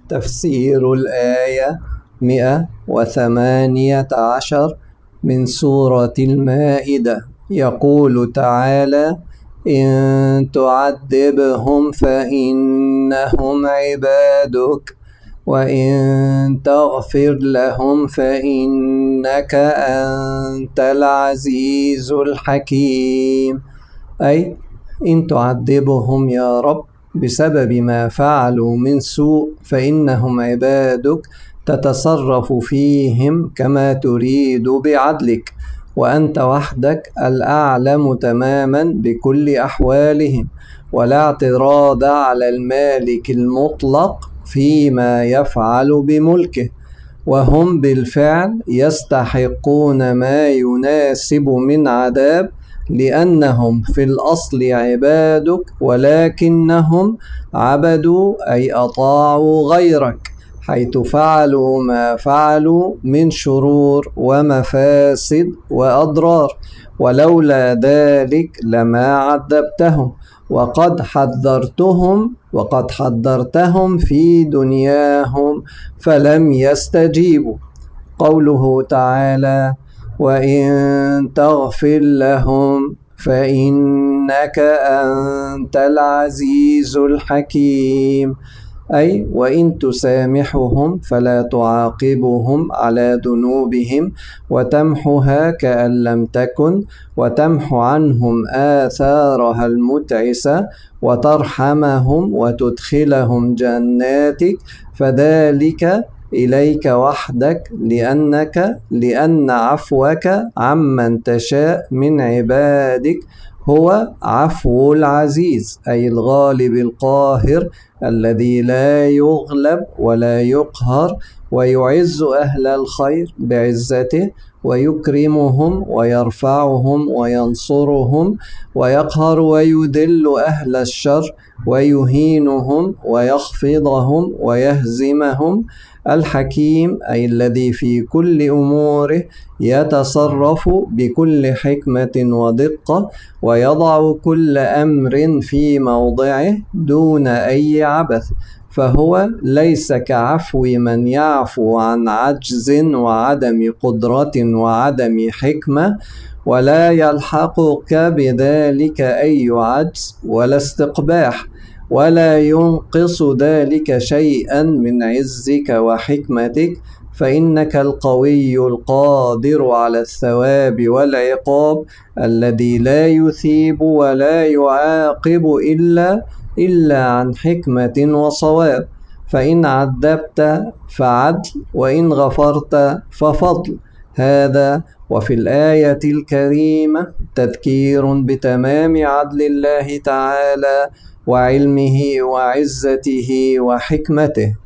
تفسير الآية 118 من سورة المائدة. يقول تعالى: إن تعذبهم فإنهم عبادك وإن تغفر لهم فإنك أنت العزيز الحكيم. أي إن تعذبهم يا رب بسبب ما فعلوا من سوء فإنهم عبادك، تتصرف فيهم كما تريد بعدلك، وأنت وحدك الأعلم تماما بكل أحوالهم، ولا اعتراض على المالك المطلق فيما يفعل بملكه، وهم بالفعل يستحقون ما يناسب من عذاب، لأنهم في الأصل عبادك ولكنهم عبدوا أي أطاعوا غيرك، حيث فعلوا ما فعلوا من شرور ومفاسد وأضرار، ولولا ذلك لما عذبتهم، وقد حذرتهم في دنياهم فلم يستجيبوا. قوله تعالى: وإن تغفر لهم فإنك أنت العزيز الحكيم، أي وإن تسامحهم فلا تعاقبهم على ذنوبهم وتمحها كأن لم تكن، وتمحو عنهم آثارها المتعسة وترحمهم وتدخلهم جناتك، فذلك إليك وحدك، لأن عفوك عمن تشاء من عبادك هو عفو العزيز، أي الغالب القاهر الذي لا يغلب ولا يقهر، ويعز أهل الخير بعزته، ويكرمهم ويرفعهم وينصرهم، ويقهر ويذل أهل الشر ويهينهم ويخفضهم ويهزمهم. الحكيم أي الذي في كل أموره يتصرف بكل حكمة ودقة، ويضع كل أمر في موضعه دون أي عبث، فهو ليس كعفو من يعفو عن عجز وعدم قدرة وعدم حكمة، ولا يلحقك بذلك أي عجز ولا استقباح، ولا ينقص ذلك شيئا من عزك وحكمتك، فإنك القوي القادر على الثواب والعقاب، الذي لا يثيب ولا يعاقب إلا عن حكمة وصواب. فإن عذبت فعدل، وإن غفرت ففضل. هذا وفي الآية الكريمة تذكير بتمام عدل الله تعالى وعلمه وعزته وحكمته.